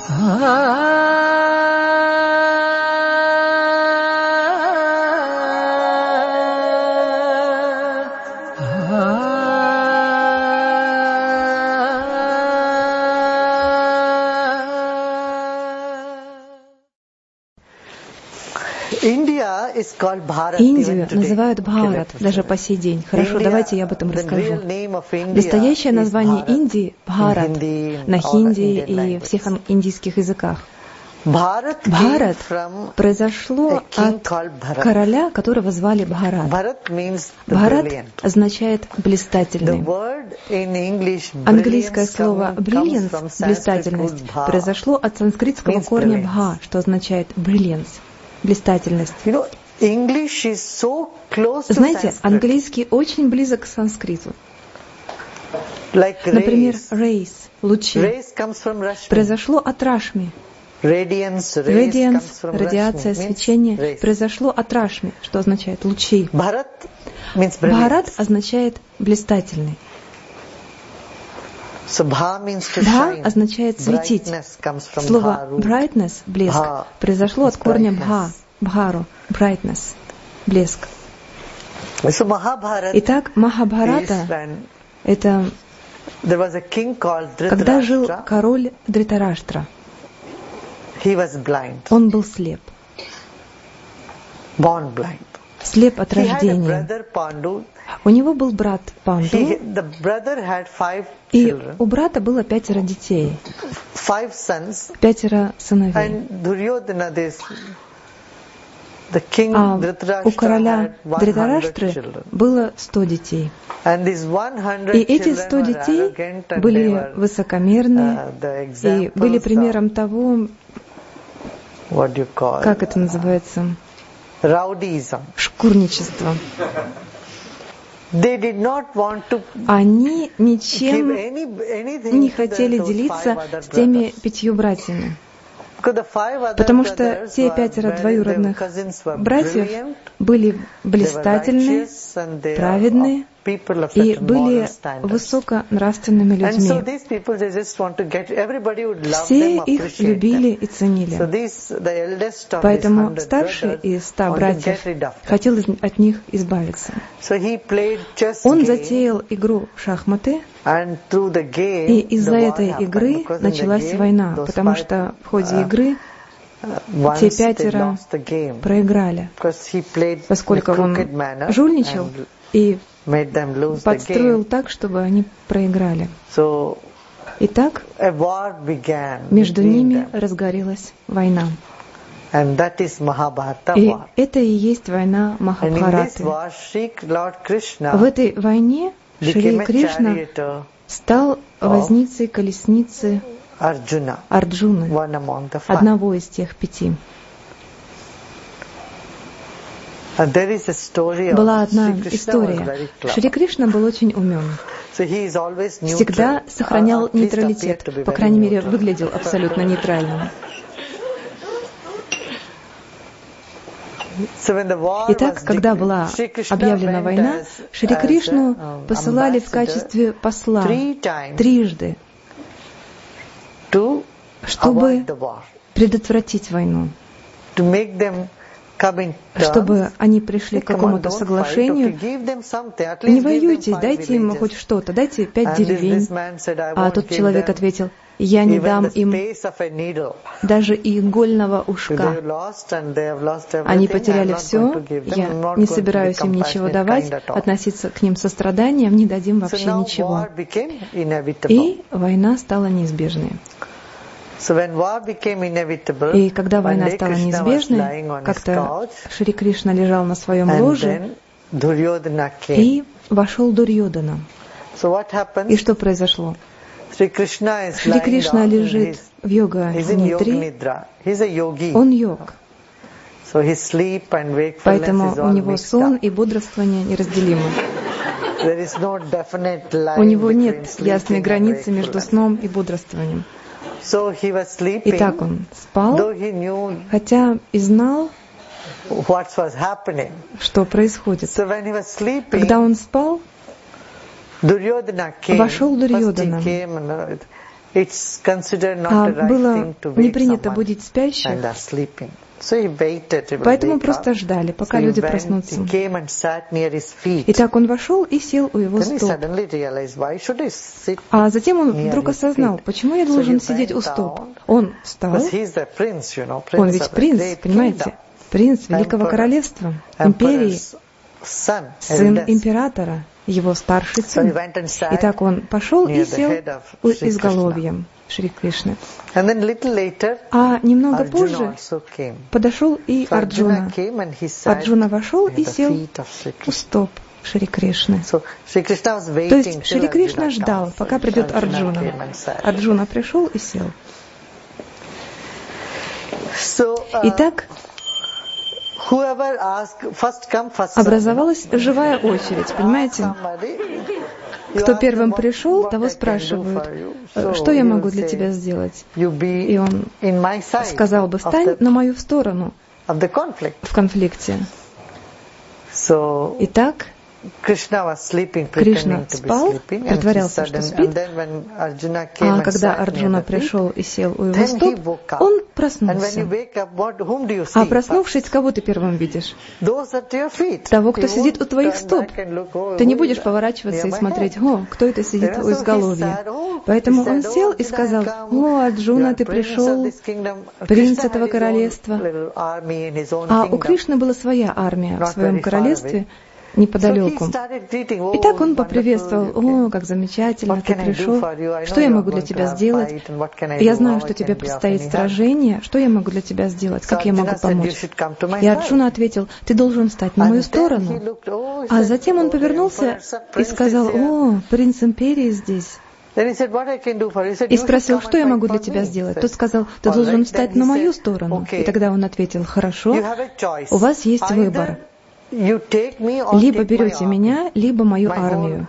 Индию называют Бхарат даже по сей день. Хорошо, давайте я об этом расскажу. Настоящее название Индии — Бхарат на хинди и всех индийских языках. Бхарат произошло от короля, которого звали Бхарат. Бхарат означает «блистательный». Английское слово «brilliance» — «блистательность» произошло от санскритского корня «бха», что означает «brilliance» — «блистательность». Знаете, английский очень близок к санскриту. Например, rays — лучи произошло от Рашми. Radiance, радиация, свечение произошло от Рашми, что означает лучи. Бхарат означает блистательный. Бха означает светить. Слово brightness, блеск, произошло от корня бха, бхару, brightness, блеск. Итак, Махабхарата — это когда жил король Дритараштра. Он был слеп. Слеп от рождения. У него был брат Панду, и у брата было 5 детей, 5 сыновей. А у короля Дритараштры было 100 детей. И эти 100 детей были высокомерны и были примером того, как это называется, шкурничество. Они ничем не хотели делиться с теми 5 братьями. Потому что те 5 двоюродных братьев были блистательны, праведны и были высоконравственными людьми. Все их любили и ценили. Поэтому старший из 100 братьев хотел от них избавиться. Он затеял игру в шахматы, и из-за этой игры началась война, потому что в ходе игры те 5 проиграли, поскольку он жульничал и подстроил так, чтобы они проиграли. Итак, между ними разгорелась война. И это и есть война Махабхараты. В этой войне Шри Кришна стал возницей колесницы Арджуны, одного из тех 5. Была одна история. Шри Кришна был очень умен. Всегда сохранял нейтралитет, по крайней мере, выглядел абсолютно нейтральным. Итак, когда была объявлена война, Шри Кришну посылали в качестве посла 3 чтобы предотвратить войну, чтобы они пришли к какому-то соглашению. Не воюйте, дайте им хоть что-то, дайте 5 деревень. А тот человек ответил: я не дам им даже игольного ушка. Они потеряли все, я не собираюсь им ничего давать, относиться к ним со страданием, не дадим вообще ничего. И война стала неизбежной. И когда война стала неизбежной, как-то Шри Кришна лежал на своем ложе, и вошел Дурьодана. И что произошло? Шри Кришна лежит в йога-нидре. Он йог. Поэтому у него сон и бодрствование неразделимы. У него нет ясной границы между сном и бодрствованием. Итак, он спал, хотя и знал, что происходит. Когда он спал, вошел Дурьодана. было не принято будить спящих, поэтому просто ждали, пока люди проснутся. Итак, он вошел и сел у его стоп. А затем он вдруг осознал, почему я должен сидеть у стоп. Он встал, он ведь принц, понимаете? Принц Великого Королевства, империи, сын императора, его старший сын. Итак, он пошел и сел изголовьем Шри Кришны. А немного позже подошел и Арджуна. Арджуна вошел и сел у стоп Шри Кришны. То есть Шри Кришна ждал, пока придет Арджуна. Арджуна пришел и сел. Итак, образовалась живая очередь, понимаете? Кто первым пришел, того спрашивают, что я могу для тебя сделать? И он сказал бы, встань на мою сторону в конфликте. Итак, Кришна спал, притворялся, что спит, а когда Арджуна пришел и сел у его стоп, он проснулся. А проснувшись, кого ты первым видишь? Того, кто сидит у твоих стоп. Ты не будешь поворачиваться и смотреть, о, кто это сидит у изголовья. Поэтому он сел и сказал, о, Арджуна, ты пришел, принц этого королевства. А у Кришны была своя армия в своем королевстве, неподалеку. Итак, он поприветствовал, о, как замечательно, ты пришел, что я могу для тебя сделать? Я знаю, что тебе предстоит сражение, что я могу для тебя сделать, как я могу помочь? И Арджуна ответил, ты должен встать на мою сторону. А затем он повернулся и сказал, о, принц империи здесь. И спросил, что я могу для тебя сделать? Тот сказал, ты должен встать на мою сторону. И тогда он ответил, хорошо, у вас есть выбор. Либо берете меня, либо мою армию.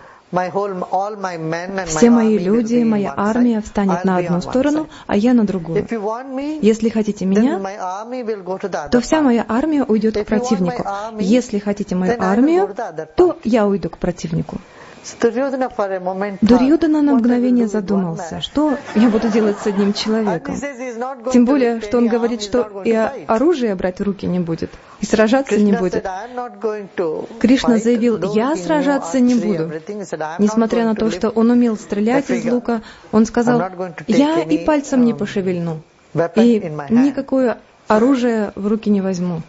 Все мои люди, моя армия встанет на одну сторону, а я на другую. Если хотите меня, то вся моя армия уйдет к противнику. Если хотите мою армию, то я уйду к противнику. Дурьёдана на мгновение задумался, что я буду делать с одним человеком. Тем более, что он говорит, что и оружие брать в руки не будет, и сражаться не будет. Кришна заявил, я сражаться не буду. Несмотря на то, что он умел стрелять из лука, он сказал, я и пальцем не пошевельну, и никакое оружие в руки не возьму.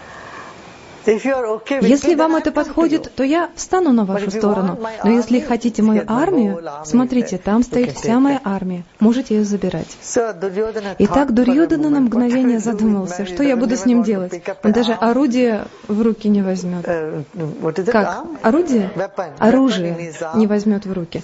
Если вам это подходит, то я встану на вашу сторону. Но если хотите мою армию, смотрите, там стоит вся моя армия. Можете ее забирать. Итак, Дурьёдана на мгновение задумался, что я буду с ним делать. Он даже орудие в руки не возьмет. Как? Орудие? Оружие не возьмет в руки.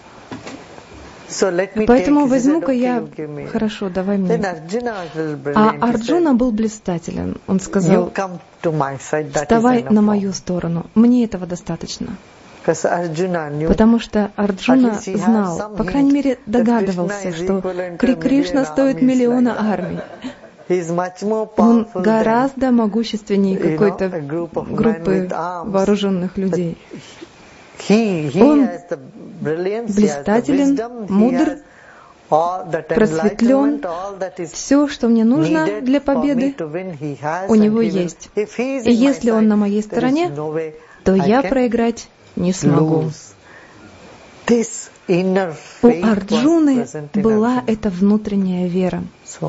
Поэтому возьму-ка я... Хорошо, давай мне. А Арджуна был блистателен. Он сказал, вставай на мою сторону. Мне этого достаточно. Потому что Арджуна знал, по крайней мере догадывался, что Кришна стоит миллиона армий. Он гораздо могущественнее какой-то группы вооруженных людей. Он блистателен, мудр, просветлен. Все, что мне нужно для победы, у него есть. И если он на моей стороне, то я проиграть не смогу. У Арджуны была эта внутренняя вера.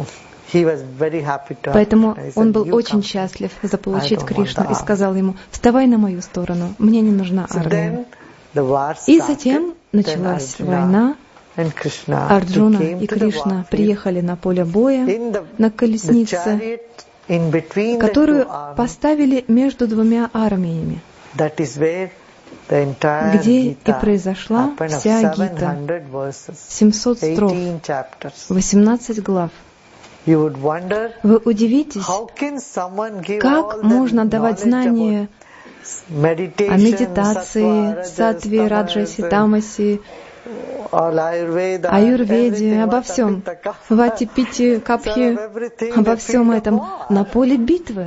Поэтому он был очень счастлив заполучить Кришну и сказал ему, вставай на мою сторону, мне не нужна армия. И затем началась война. Арджуна и Кришна приехали на поле боя на колеснице, которую поставили между двумя армиями, где и произошла вся Гита. 700 строф, 18 глав. Вы удивитесь, как можно давать знания о медитации, саттве, раджасе, тамасе, аюрведе, обо всем, вати, пити, капхи, обо всем этом на поле битвы.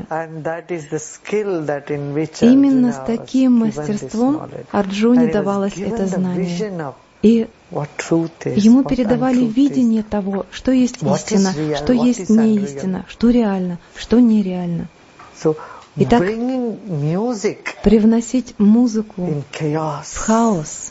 Именно с таким мастерством Арджуне давалось это знание. И ему передавали видение того, что есть истина, что есть неистина, что реально, что нереально. Итак, привносить музыку в хаос,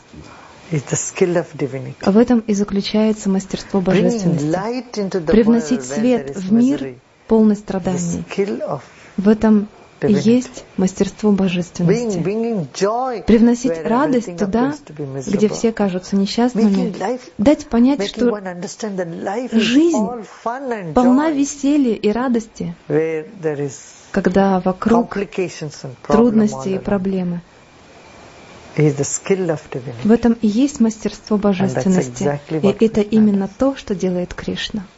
в этом и заключается мастерство божественности. Привносить свет в мир, полный страданий. В этом и есть мастерство божественности. Привносить радость туда, где все кажутся несчастными. Дать понять, что жизнь полна веселья и радости, когда вокруг трудности и проблемы. В этом и есть мастерство божественности. И это именно то, что делает Кришна.